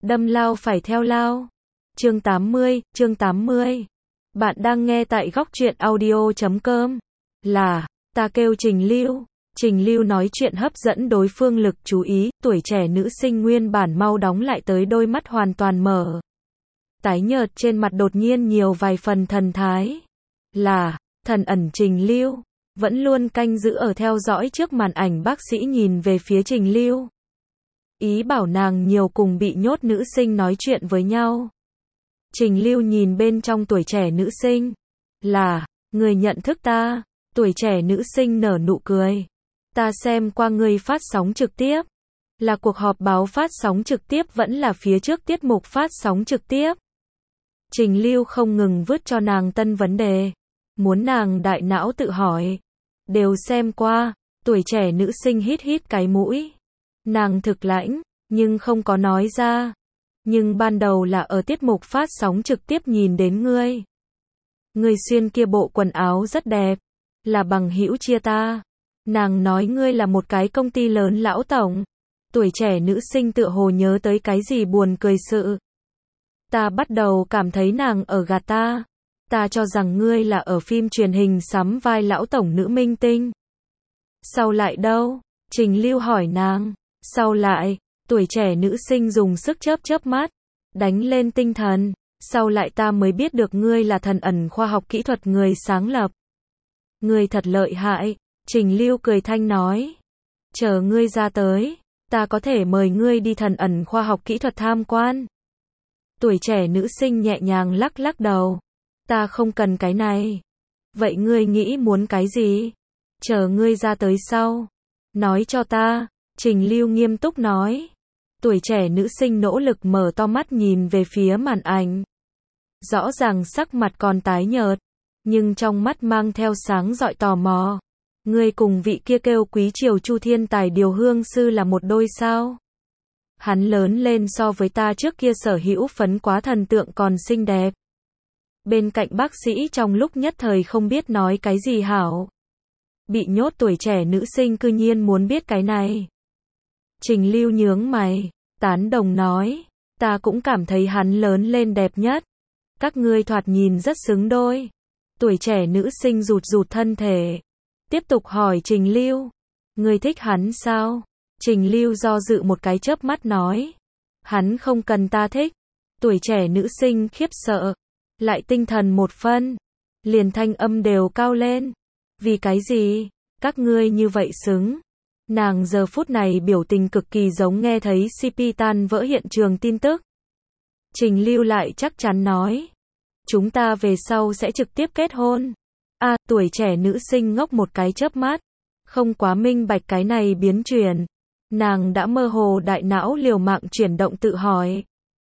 Đâm lao phải theo lao. Chương 80. Bạn đang nghe tại góc truyện audio.com. Là, ta kêu Trình Lưu. Trình Lưu nói chuyện hấp dẫn đối phương lực chú ý, tuổi trẻ nữ sinh nguyên bản mau đóng lại tới đôi mắt hoàn toàn mở. Tái nhợt trên mặt đột nhiên nhiều vài phần thần thái. Là, thần ẩn Trình Lưu. Vẫn luôn canh giữ ở theo dõi trước màn ảnh bác sĩ nhìn về phía Trình Lưu. Ý bảo nàng nhiều cùng bị nhốt nữ sinh nói chuyện với nhau. Trình Lưu nhìn bên trong tuổi trẻ nữ sinh. Là, người nhận thức ta. Tuổi trẻ nữ sinh nở nụ cười. Ta xem qua người phát sóng trực tiếp. Là cuộc họp báo phát sóng trực tiếp vẫn là phía trước tiết mục phát sóng trực tiếp. Trình Lưu không ngừng vứt cho nàng tân vấn đề. Muốn nàng đại não tự hỏi. Đều xem qua. Tuổi trẻ nữ sinh hít hít cái mũi. Nàng thực lãnh, nhưng không có nói ra. Nhưng ban đầu là ở tiết mục phát sóng trực tiếp nhìn đến ngươi. Ngươi xuyên kia bộ quần áo rất đẹp. Là bằng hữu chia ta. Nàng nói ngươi là một cái công ty lớn lão tổng. Tuổi trẻ nữ sinh tựa hồ nhớ tới cái gì buồn cười sự. Ta bắt đầu cảm thấy nàng ở gạt ta. Ta cho rằng ngươi là ở phim truyền hình sắm vai lão tổng nữ minh tinh. Sau lại đâu? Trình Lưu hỏi nàng. Sau lại, tuổi trẻ nữ sinh dùng sức chớp chớp mắt, đánh lên tinh thần. Sau lại ta mới biết được ngươi là thần ẩn khoa học kỹ thuật người sáng lập. Ngươi thật lợi hại. Trình Lưu cười thanh nói. Chờ ngươi ra tới, ta có thể mời ngươi đi thần ẩn khoa học kỹ thuật tham quan. Tuổi trẻ nữ sinh nhẹ nhàng lắc lắc đầu. Ta không cần cái này. Vậy ngươi nghĩ muốn cái gì? Chờ ngươi ra tới sau. Nói cho ta. Trình Lưu nghiêm túc nói. Tuổi trẻ nữ sinh nỗ lực mở to mắt nhìn về phía màn ảnh. Rõ ràng sắc mặt còn tái nhợt, nhưng trong mắt mang theo sáng rọi tò mò. Ngươi cùng vị kia kêu Quý Triều Chu thiên tài điều hương sư là một đôi sao? Hắn lớn lên so với ta trước kia sở hữu phấn quá thần tượng còn xinh đẹp. Bên cạnh bác sĩ trong lúc nhất thời không biết nói cái gì hảo. Bị nhốt tuổi trẻ nữ sinh cư nhiên muốn biết cái này. Trình Lưu nhướng mày, tán đồng nói, ta cũng cảm thấy hắn lớn lên đẹp nhất. Các ngươi thoạt nhìn rất xứng đôi. Tuổi trẻ nữ sinh rụt rụt thân thể. Tiếp tục hỏi Trình Lưu, ngươi thích hắn sao? Trình Lưu do dự một cái chớp mắt nói, hắn không cần ta thích. Tuổi trẻ nữ sinh khiếp sợ, lại tinh thần một phân, liền thanh âm đều cao lên. Vì cái gì? Các ngươi như vậy xứng. Nàng giờ phút này biểu tình cực kỳ giống nghe thấy CP tan vỡ hiện trường tin tức. Trình Lưu lại chắc chắn nói, chúng ta về sau sẽ trực tiếp kết hôn. Tuổi trẻ nữ sinh ngốc một cái chớp mắt, không quá minh bạch cái này biến chuyển. Nàng đã mơ hồ đại não liều mạng chuyển động tự hỏi.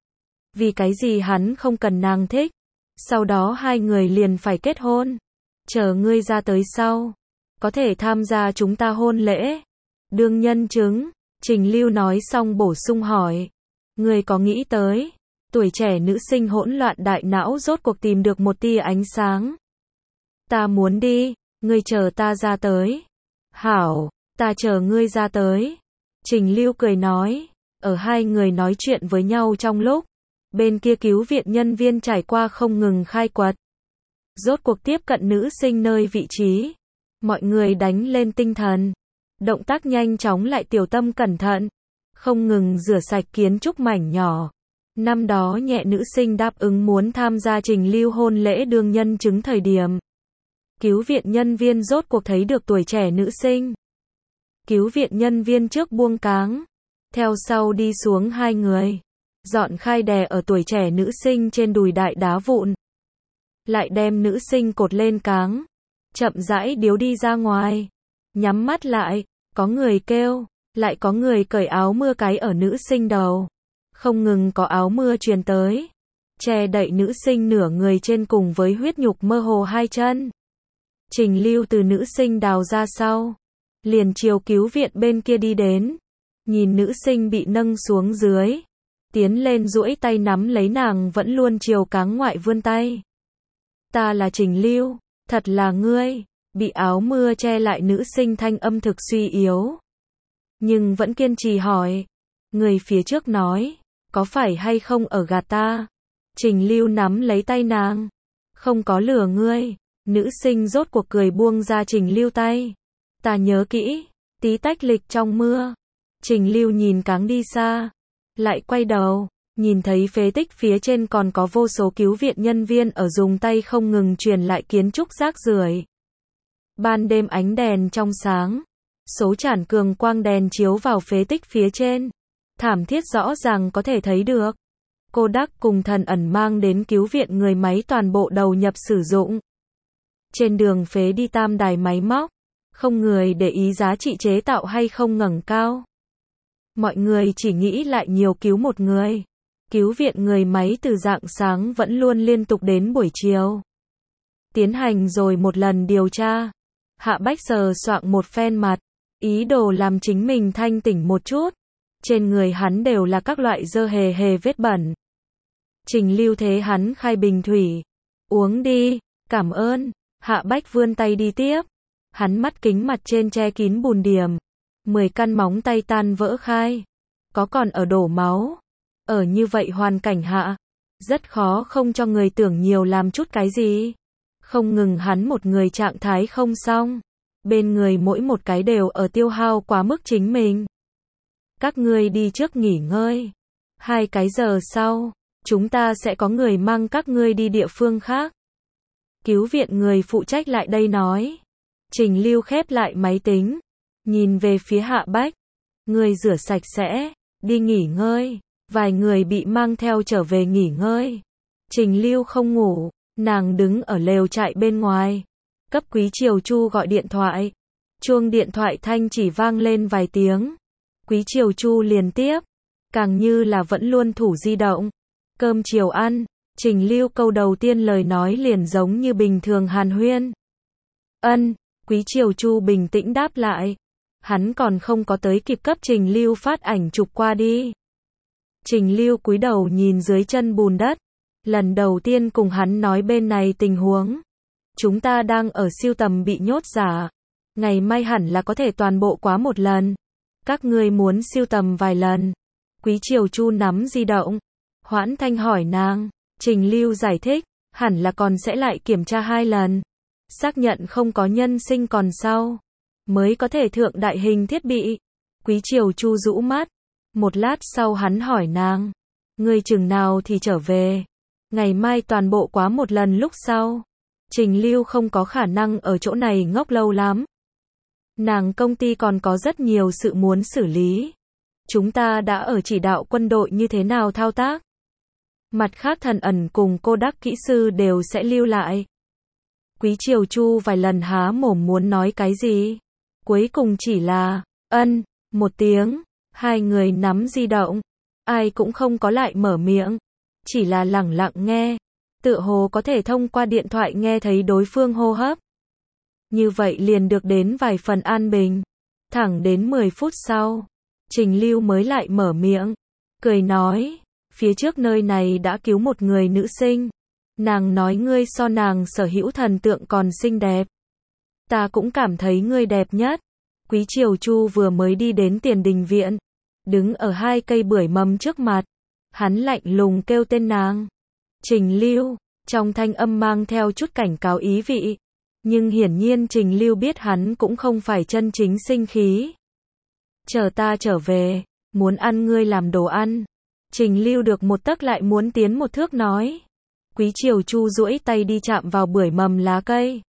Vì cái gì hắn không cần nàng thích? Sau đó hai người liền phải kết hôn. Chờ ngươi ra tới sau, có thể tham gia chúng ta hôn lễ. Đương nhân chứng. Trình Lưu nói xong bổ sung hỏi. Ngươi có nghĩ tới? Tuổi trẻ nữ sinh hỗn loạn đại não rốt cuộc tìm được một tia ánh sáng. Ta muốn đi, ngươi chờ ta ra tới. Hảo, ta chờ ngươi ra tới. Trình Lưu cười nói. Ở hai người nói chuyện với nhau trong lúc, bên kia cứu viện nhân viên trải qua không ngừng khai quật. Rốt cuộc tiếp cận nữ sinh nơi vị trí. Mọi người đánh lên tinh thần. Động tác nhanh chóng lại tiểu tâm cẩn thận. Không ngừng rửa sạch kiến trúc mảnh nhỏ. Năm đó nhẹ nữ sinh đáp ứng muốn tham gia Trình Lưu hôn lễ đương nhân chứng thời điểm. Cứu viện nhân viên rốt cuộc thấy được tuổi trẻ nữ sinh. Cứu viện nhân viên trước buông cáng. Theo sau đi xuống hai người. Dọn khai đè ở tuổi trẻ nữ sinh trên đùi đại đá vụn. Lại đem nữ sinh cột lên cáng. Chậm rãi điếu đi ra ngoài. Nhắm mắt lại. Có người kêu. Lại có người cởi áo mưa cái ở nữ sinh đầu. Không ngừng có áo mưa truyền tới. Che đậy nữ sinh nửa người trên cùng với huyết nhục mơ hồ hai chân. Trình Lưu từ nữ sinh đào ra sau. Liền chiều cứu viện bên kia đi đến. Nhìn nữ sinh bị nâng xuống dưới. Tiến lên duỗi tay nắm lấy nàng vẫn luôn chiều cáng ngoại vươn tay. Ta là Trình Lưu, thật là ngươi. Bị áo mưa che lại nữ sinh thanh âm thực suy yếu. Nhưng vẫn kiên trì hỏi. Người phía trước nói, có phải hay không ở gạt ta? Trình Lưu nắm lấy tay nàng. Không có lừa ngươi. Nữ sinh rốt cuộc cười buông ra Trình Lưu tay. Ta nhớ kỹ. Tí tách lịch trong mưa. Trình Lưu nhìn cáng đi xa. Lại quay đầu. Nhìn thấy phế tích phía trên còn có vô số cứu viện nhân viên ở dùng tay không ngừng truyền lại kiến trúc rác rưởi. Ban đêm ánh đèn trong sáng. Số chản cường quang đèn chiếu vào phế tích phía trên. Thảm thiết rõ ràng có thể thấy được. Cô Đắc cùng Thần Ẩn mang đến cứu viện người máy toàn bộ đầu nhập sử dụng. Trên đường phế đi tam đài máy móc. Không người để ý giá trị chế tạo hay không ngẩng cao. Mọi người chỉ nghĩ lại nhiều cứu một người. Cứu viện người máy từ rạng sáng vẫn luôn liên tục đến buổi chiều. Tiến hành rồi một lần điều tra. Hạ Bách sờ soạng một phen mặt. Ý đồ làm chính mình thanh tỉnh một chút. Trên người hắn đều là các loại dơ hề hề vết bẩn. Trình Lưu thế hắn khai bình thủy. Uống đi, cảm ơn. Hạ Bách vươn tay đi tiếp. Hắn mắt kính mặt trên che kín bùn điểm. 10 căn móng tay tan vỡ khai. Có còn ở đổ máu. Ở như vậy hoàn cảnh hạ. Rất khó không cho người tưởng nhiều làm chút cái gì. Không ngừng hắn một người trạng thái không xong. Bên người mỗi một cái đều ở tiêu hao quá mức chính mình. Các ngươi đi trước nghỉ ngơi. 2 cái giờ sau, chúng ta sẽ có người mang các ngươi đi địa phương khác. Cứu viện người phụ trách lại đây nói. Trình Lưu khép lại máy tính. Nhìn về phía Hạ Bách. Người rửa sạch sẽ, đi nghỉ ngơi. Vài người bị mang theo trở về nghỉ ngơi. Trình Lưu không ngủ, nàng đứng ở lều trại bên ngoài. Cấp Quý Triều Chu gọi điện thoại. Chuông điện thoại thanh chỉ vang lên vài tiếng. Quý Triều Chu liền tiếp. Càng như là vẫn luôn thủ di động. Cơm chiều ăn. Trình Lưu câu đầu tiên lời nói liền giống như bình thường hàn huyên. Ân. Quý Triều Chu bình tĩnh đáp lại. Hắn còn không có tới kịp cấp Trình Lưu phát ảnh chụp qua đi. Trình Lưu cúi đầu nhìn dưới chân bùn đất. Lần đầu tiên cùng hắn nói bên này tình huống. Chúng ta đang ở siêu tầm bị nhốt giả. Ngày mai hẳn là có thể toàn bộ quá một lần. Các ngươi muốn siêu tầm vài lần. Quý Triều Chu nắm di động. Hoãn Thanh hỏi nàng. Trình Lưu giải thích. Hẳn là còn sẽ lại kiểm tra 2 lần. Xác nhận không có nhân sinh còn sau. Mới có thể thượng đại hình thiết bị. Quý Triều Chu rũ mắt. Một lát sau hắn hỏi nàng. Ngươi chừng nào thì trở về. Ngày mai toàn bộ quá một lần lúc sau. Trình Lưu không có khả năng ở chỗ này ngốc lâu lắm. Nàng công ty còn có rất nhiều sự muốn xử lý. Chúng ta đã ở chỉ đạo quân đội như thế nào thao tác. Mặt khác Thần Ẩn cùng cô Đắc kỹ sư đều sẽ lưu lại. Quý Triều Chu vài lần há mồm muốn nói cái gì. Cuối cùng chỉ là, ân, một tiếng. 2 người nắm di động. Ai cũng không có lại mở miệng. Chỉ là lẳng lặng nghe. Tựa hồ có thể thông qua điện thoại nghe thấy đối phương hô hấp. Như vậy liền được đến vài phần an bình. Thẳng đến 10 phút sau. Trình Lưu mới lại mở miệng. Cười nói. Phía trước nơi này đã cứu một người nữ sinh. Nàng nói ngươi so nàng sở hữu thần tượng còn xinh đẹp. Ta cũng cảm thấy ngươi đẹp nhất. Quý Triều Chu vừa mới đi đến tiền đình viện. Đứng ở 2 cây bưởi mầm trước mặt. Hắn lạnh lùng kêu tên nàng. Trình Lưu. Trong thanh âm mang theo chút cảnh cáo ý vị. Nhưng hiển nhiên Trình Lưu biết hắn cũng không phải chân chính sinh khí. Chờ ta trở về. Muốn ăn ngươi làm đồ ăn. Trình Lưu được một tấc lại muốn tiến một thước nói. Quý Triều Chu duỗi tay đi chạm vào bưởi mầm lá cây.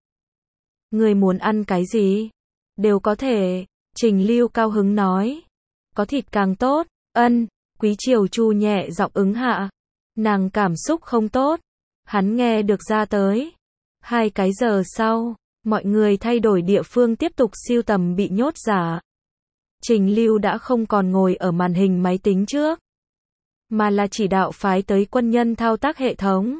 Ngươi muốn ăn cái gì? Đều có thể. Trình Lưu cao hứng nói. Có thịt càng tốt. Ân. Quý Triều Chu nhẹ giọng ứng hạ. Nàng cảm xúc không tốt. Hắn nghe được ra tới. 2 cái giờ sau, mọi người thay đổi địa phương tiếp tục siêu tầm bị nhốt giả. Trình Lưu đã không còn ngồi ở màn hình máy tính trước, mà là chỉ đạo phái tới quân nhân thao tác hệ thống.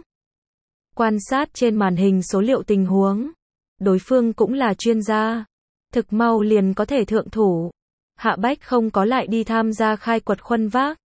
Quan sát trên màn hình số liệu tình huống. Đối phương cũng là chuyên gia. Thực mau liền có thể thượng thủ. Hạ Bách không có lại đi tham gia khai quật khuân vác.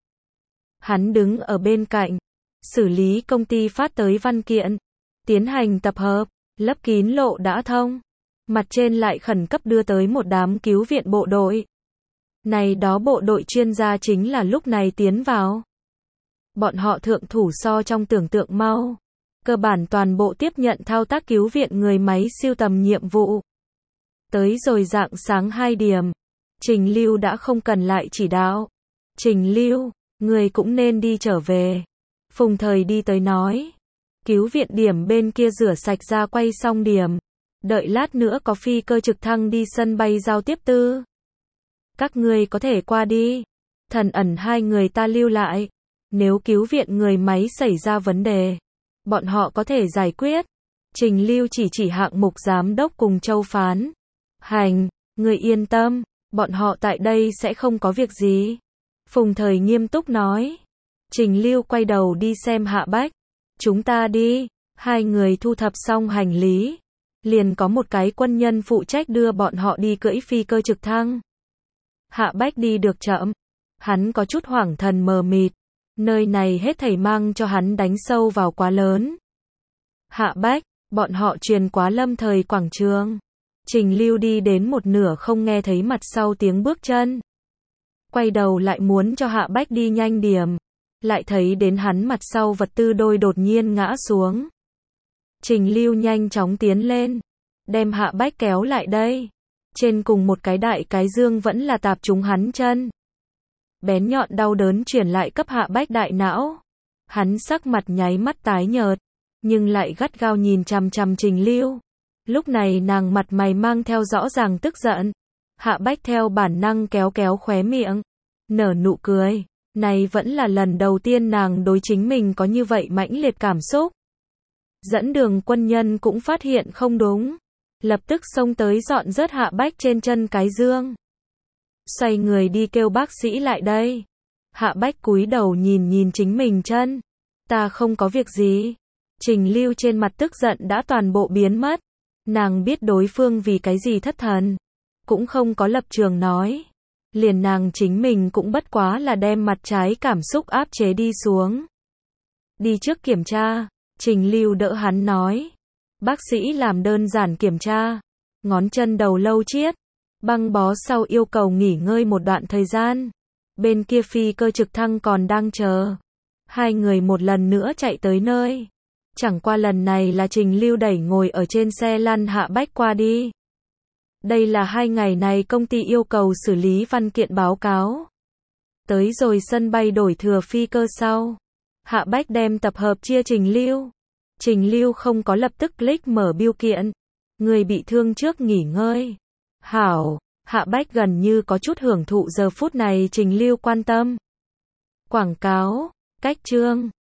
Hắn đứng ở bên cạnh. Xử lý công ty phát tới văn kiện. Tiến hành tập hợp. Lấp kín lộ đã thông. Mặt trên lại khẩn cấp đưa tới một đám cứu viện bộ đội. Này đó bộ đội chuyên gia chính là lúc này tiến vào. bọn họ thượng thủ so trong tưởng tượng mau. Cơ bản toàn bộ tiếp nhận thao tác cứu viện người máy siêu tầm nhiệm vụ. Tới rồi rạng sáng 2 điểm, Trình Lưu đã không cần lại chỉ đạo. Trình Lưu, người cũng nên đi trở về. Phùng Thời đi tới nói. Cứu viện điểm bên kia rửa sạch ra quay xong điểm. Đợi lát nữa có phi cơ trực thăng đi sân bay giao tiếp tư. Các ngươi có thể qua đi. Thần Ẩn hai người ta lưu lại. Nếu cứu viện người máy xảy ra vấn đề, bọn họ có thể giải quyết. Trình Lưu chỉ hạng mục giám đốc cùng Châu Phán. Hành, người yên tâm, bọn họ tại đây sẽ không có việc gì. Phùng Thời nghiêm túc nói. Trình Lưu quay đầu đi xem Hạ Bách. Chúng ta đi. Hai người thu thập xong hành lý. Liền có một cái quân nhân phụ trách đưa bọn họ đi cưỡi phi cơ trực thăng. Hạ Bách đi được chậm. Hắn có chút hoảng thần mờ mịt. Nơi này hết thảy mang cho hắn đánh sâu vào quá lớn. Hạ Bách, bọn họ truyền quá Lâm Thời quảng trường. Trình Lưu đi đến một nửa không nghe thấy mặt sau tiếng bước chân. Quay đầu lại muốn cho Hạ Bách đi nhanh điểm. Lại thấy đến hắn mặt sau vật tư đôi đột nhiên ngã xuống. Trình Lưu nhanh chóng tiến lên. Đem Hạ Bách kéo lại đây. Trên cùng một cái đại cái dương vẫn là tạp trúng hắn chân. Bén nhọn đau đớn truyền lại cấp Hạ Bách đại não. Hắn sắc mặt nháy mắt tái nhợt. Nhưng lại gắt gao nhìn chằm chằm Trình Lưu. Lúc này nàng mặt mày mang theo rõ ràng tức giận. Hạ Bách theo bản năng kéo kéo khóe miệng. Nở nụ cười. Này vẫn là lần đầu tiên nàng đối chính mình có như vậy mãnh liệt cảm xúc. Dẫn đường quân nhân cũng phát hiện không đúng. Lập tức xông tới dọn rớt Hạ Bách trên chân cái dương. Xoay người đi kêu bác sĩ lại đây. Hạ Bách cúi đầu nhìn chính mình chân. Ta không có việc gì. Trình Lưu trên mặt tức giận đã toàn bộ biến mất. Nàng biết đối phương vì cái gì thất thần. Cũng không có lập trường nói. Liền nàng chính mình cũng bất quá là đem mặt trái cảm xúc áp chế đi xuống. Đi trước kiểm tra. Trình Lưu đỡ hắn nói. Bác sĩ làm đơn giản kiểm tra. Ngón chân đầu lâu chiết. Băng bó sau yêu cầu nghỉ ngơi một đoạn thời gian. Bên kia phi cơ trực thăng còn đang chờ. Hai người một lần nữa chạy tới nơi. Chẳng qua lần này là Trình Lưu đẩy ngồi ở trên xe lăn Hạ Bách qua đi. Đây là 2 ngày này công ty yêu cầu xử lý văn kiện báo cáo. Tới rồi sân bay đổi thừa phi cơ sau. Hạ Bách đem tập hợp chia Trình Lưu. Trình Lưu không có lập tức click mở biêu kiện. Người bị thương trước nghỉ ngơi. Hảo, Hạ Bách gần như có chút hưởng thụ giờ phút này Trình Lưu quan tâm. Quảng cáo, cách chương.